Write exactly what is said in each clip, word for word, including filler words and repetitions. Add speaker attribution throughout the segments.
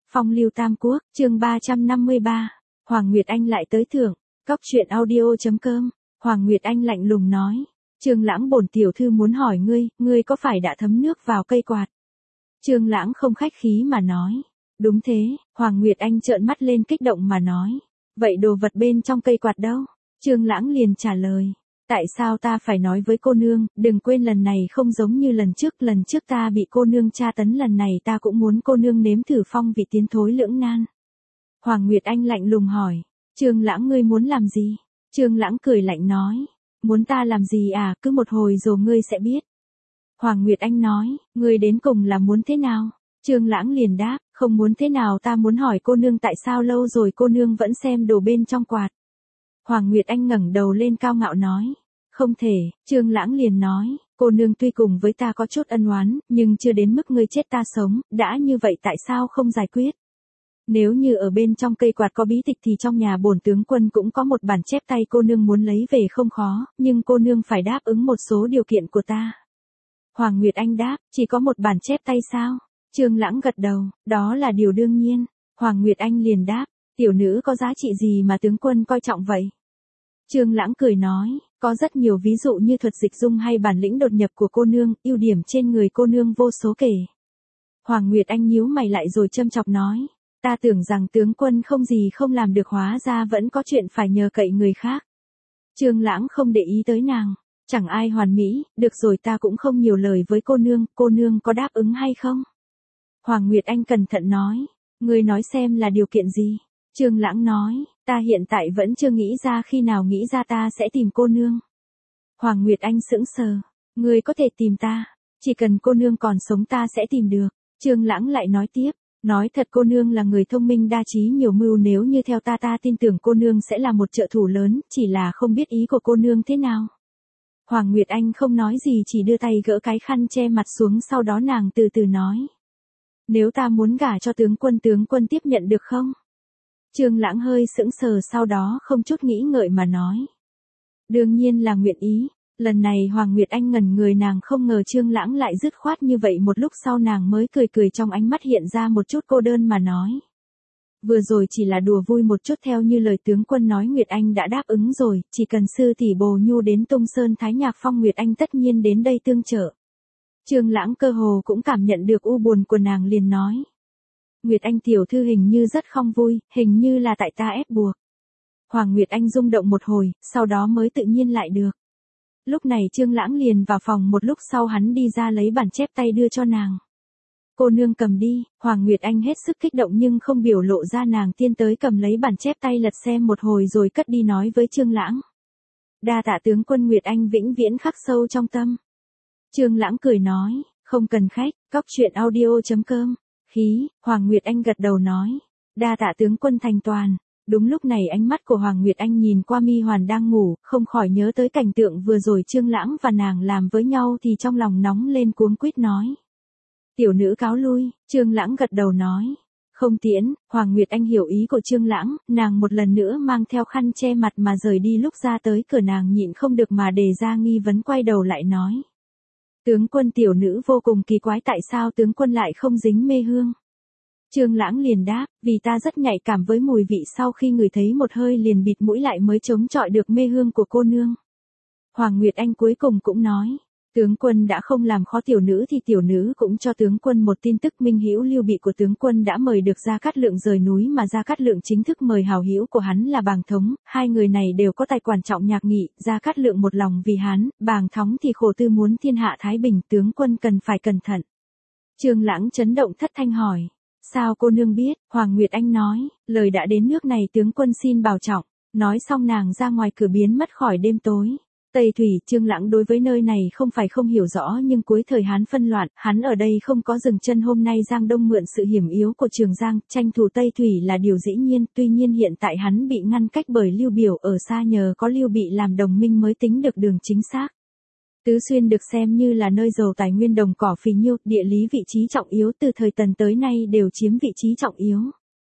Speaker 1: Phong lưu tam quốc, chương ba trăm năm mươi ba. Hoàng Nguyệt Anh lại tới thưởng. Cóc truyện audio.com. Hoàng Nguyệt Anh lạnh lùng nói. Trương Lãng bổn tiểu thư muốn hỏi ngươi, ngươi có phải đã thấm nước vào cây quạt? Trương Lãng không khách khí mà nói. Đúng thế, Hoàng Nguyệt Anh trợn mắt lên kích động mà nói. Vậy đồ vật bên trong cây quạt đâu? Trương Lãng liền trả lời. Tại sao ta phải nói với cô nương, đừng quên lần này không giống như lần trước, lần trước ta bị cô nương tra tấn, lần này ta cũng muốn cô nương nếm thử phong vị tiến thối lưỡng nan. Hoàng Nguyệt Anh lạnh lùng hỏi, Trương Lãng ngươi muốn làm gì? Trương Lãng cười lạnh nói, muốn ta làm gì à, cứ một hồi rồi ngươi sẽ biết. Hoàng Nguyệt Anh nói, ngươi đến cùng là muốn thế nào? Trương Lãng liền đáp, không muốn thế nào, ta muốn hỏi cô nương tại sao lâu rồi cô nương vẫn xem đồ bên trong quạt. Hoàng Nguyệt Anh ngẩng đầu lên cao ngạo nói, không thể. Trương Lãng liền nói, cô nương tuy cùng với ta có chút ân oán, nhưng chưa đến mức ngươi chết ta sống, đã như vậy tại sao không giải quyết? Nếu như ở bên trong cây quạt có bí tịch thì trong nhà bổn tướng quân cũng có một bản chép tay, cô nương muốn lấy về không khó, nhưng cô nương phải đáp ứng một số điều kiện của ta. Hoàng Nguyệt Anh đáp, chỉ có một bản chép tay sao? Trương Lãng gật đầu, đó là điều đương nhiên. Hoàng Nguyệt Anh liền đáp, tiểu nữ có giá trị gì mà tướng quân coi trọng vậy? Trương Lãng cười nói, có rất nhiều ví dụ như thuật dịch dung hay bản lĩnh đột nhập của cô nương, ưu điểm trên người cô nương vô số kể. Hoàng Nguyệt Anh nhíu mày lại rồi châm chọc nói, ta tưởng rằng tướng quân không gì không làm được, hóa ra vẫn có chuyện phải nhờ cậy người khác. Trương Lãng không để ý tới nàng, chẳng ai hoàn mỹ, được rồi ta cũng không nhiều lời với cô nương, cô nương có đáp ứng hay không? Hoàng Nguyệt Anh cẩn thận nói, ngươi nói xem là điều kiện gì? Trương Lãng nói, ta hiện tại vẫn chưa nghĩ ra, khi nào nghĩ ra ta sẽ tìm cô nương. Hoàng Nguyệt Anh sững sờ, ngươi có thể tìm ta, chỉ cần cô nương còn sống ta sẽ tìm được. Trương Lãng lại nói tiếp, nói thật cô nương là người thông minh đa trí nhiều mưu, nếu như theo ta ta tin tưởng cô nương sẽ là một trợ thủ lớn, chỉ là không biết ý của cô nương thế nào. Hoàng Nguyệt Anh không nói gì, chỉ đưa tay gỡ cái khăn che mặt xuống, sau đó nàng từ từ nói, nếu ta muốn gả cho tướng quân, tướng quân tiếp nhận được không? Trương Lãng hơi sững sờ, sau đó không chút nghĩ ngợi mà nói, đương nhiên là nguyện ý. Lần này Hoàng Nguyệt Anh ngẩn người, nàng không ngờ Trương Lãng lại dứt khoát như vậy, một lúc sau nàng mới cười cười, trong ánh mắt hiện ra một chút cô đơn mà nói, vừa rồi chỉ là đùa vui một chút, theo như lời tướng quân nói Nguyệt Anh đã đáp ứng rồi, chỉ cần sư tỷ Bồ Nhu đến Tung Sơn Thái Nhạc Phong, Nguyệt Anh tất nhiên đến đây tương trợ. Trương Lãng cơ hồ cũng cảm nhận được u buồn của nàng, liền nói, Nguyệt Anh tiểu thư hình như rất không vui, hình như là tại ta ép buộc. Hoàng Nguyệt Anh rung động một hồi, sau đó mới tự nhiên lại được. Lúc này Trương Lãng liền vào phòng, một lúc sau hắn đi ra lấy bản chép tay đưa cho nàng. Cô nương cầm đi. Hoàng Nguyệt Anh hết sức kích động nhưng không biểu lộ ra, nàng tiến tới cầm lấy bản chép tay lật xem một hồi rồi cất đi, nói với Trương Lãng, đa tạ tướng quân, Nguyệt Anh vĩnh viễn khắc sâu trong tâm. Trương Lãng cười nói, không cần khách. Cóc truyện audio.com. Khí. Hoàng Nguyệt Anh gật đầu nói, đa tạ tướng quân thành toàn. Đúng lúc này ánh mắt của Hoàng Nguyệt Anh nhìn qua Mi Hoàn đang ngủ, không khỏi nhớ tới cảnh tượng vừa rồi Trương Lãng và nàng làm với nhau, thì trong lòng nóng lên, cuống quýt nói, tiểu nữ cáo lui. Trương Lãng gật đầu nói, không tiễn. Hoàng Nguyệt Anh hiểu ý của Trương Lãng, nàng một lần nữa mang theo khăn che mặt mà rời đi. Lúc ra tới cửa nàng nhịn không được mà đề ra nghi vấn, quay đầu lại nói, tướng quân, tiểu nữ vô cùng kỳ quái, tại sao tướng quân lại không dính mê hương? Trương Lãng liền đáp, vì ta rất nhạy cảm với mùi vị, sau khi ngửi thấy một hơi liền bịt mũi lại mới chống chọi được mê hương của cô nương. Hoàng Nguyệt Anh cuối cùng cũng nói, tướng quân đã không làm khó tiểu nữ thì tiểu nữ cũng cho tướng quân một tin tức, Minh Hữu Lưu Bị của tướng quân đã mời được Gia Cát Lượng rời núi, mà Gia Cát Lượng chính thức mời hảo hữu của hắn là Bàng Thống, hai người này đều có tài quan trọng nhạc nghị, Gia Cát Lượng một lòng vì hắn, Bàng Thống thì khổ tư muốn thiên hạ thái bình, tướng quân cần phải cẩn thận. Trương Lãng chấn động thất thanh hỏi, sao cô nương biết? Hoàng Nguyệt Anh nói, lời đã đến nước này, tướng quân xin bảo trọng. Nói xong nàng ra ngoài cửa biến mất khỏi đêm tối. Tây Thủy. Trương Lãng đối với nơi này không phải không hiểu rõ, nhưng cuối thời Hán phân loạn, hắn ở đây không có dừng chân. Hôm nay Giang Đông mượn sự hiểm yếu của Trường Giang, tranh thủ Tây Thủy là điều dĩ nhiên, tuy nhiên hiện tại hắn bị ngăn cách bởi Lưu Biểu ở xa, nhờ có Lưu Bị làm đồng minh mới tính được đường chính xác. Tứ Xuyên được xem như là nơi giàu tài nguyên đồng cỏ phì nhiêu, địa lý vị trí trọng yếu, từ thời Tần tới nay đều chiếm vị trí trọng yếu.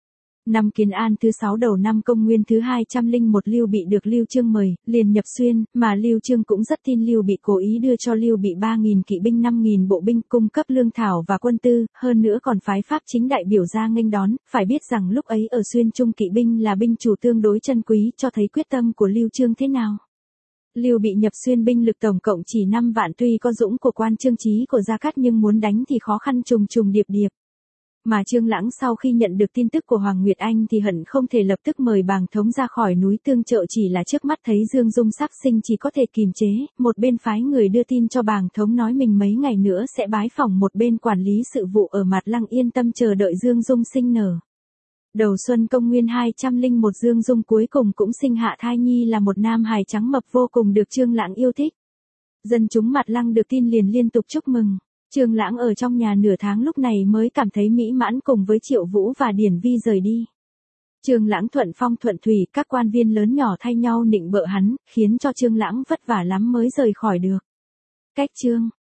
Speaker 1: Năm Kiến An thứ sáu đầu năm Công nguyên thứ hai trăm linh một, Lưu Bị được Lưu Chương mời, liền nhập xuyên, mà Lưu Chương cũng rất tin Lưu Bị, cố ý đưa cho Lưu Bị ba nghìn kỵ binh, năm nghìn bộ binh, cung cấp lương thảo và quân tư, hơn nữa còn phái Pháp chính đại biểu ra nghênh đón. Phải biết rằng lúc ấy ở xuyên Trung kỵ binh là binh chủ tương đối chân quý, cho thấy quyết tâm của Lưu Chương thế nào. Lưu Bị nhập xuyên binh lực tổng cộng chỉ năm vạn, tuy có dũng của quan Trương Chí của Gia Cát nhưng muốn đánh thì khó khăn trùng trùng điệp điệp. Mà Trương Lãng sau khi nhận được tin tức của Hoàng Nguyệt Anh thì hận không thể lập tức mời Bàng Thống ra khỏi núi tương trợ, chỉ là trước mắt thấy Dương Dung sắp sinh chỉ có thể kìm chế, một bên phái người đưa tin cho Bàng Thống nói mình mấy ngày nữa sẽ bái phỏng một bên quản lý sự vụ ở Mạt Lăng, yên tâm chờ đợi Dương Dung sinh nở. Đầu xuân Công nguyên hai trăm linh một, Dương Dung cuối cùng cũng sinh hạ thai nhi, là một nam hài trắng mập vô cùng được Trương Lãng yêu thích. Dân chúng Mạt Lăng được tin liền liên tục chúc mừng. Trương Lãng ở trong nhà nửa tháng lúc này mới cảm thấy mỹ mãn, cùng với Triệu Vũ và Điển Vi rời đi. Trương Lãng thuận phong thuận thủy, các quan viên lớn nhỏ thay nhau nịnh bợ hắn, khiến cho Trương Lãng vất vả lắm mới rời khỏi được. Cách chương